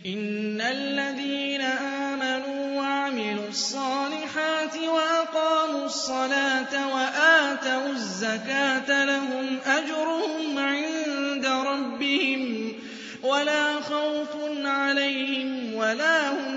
إِنَّ الَّذِينَ آمَنُوا وَعَمِلُوا الصَّالِحَاتِ وَأَقَامُوا الصَّلَاةَ وَآتَوُا الزَّكَاةَ لَهُمْ أَجْرُهُمْ عِندَ رَبِّهِمْ وَلَا خَوْفٌ عَلَيْهِمْ وَلَا هُمْ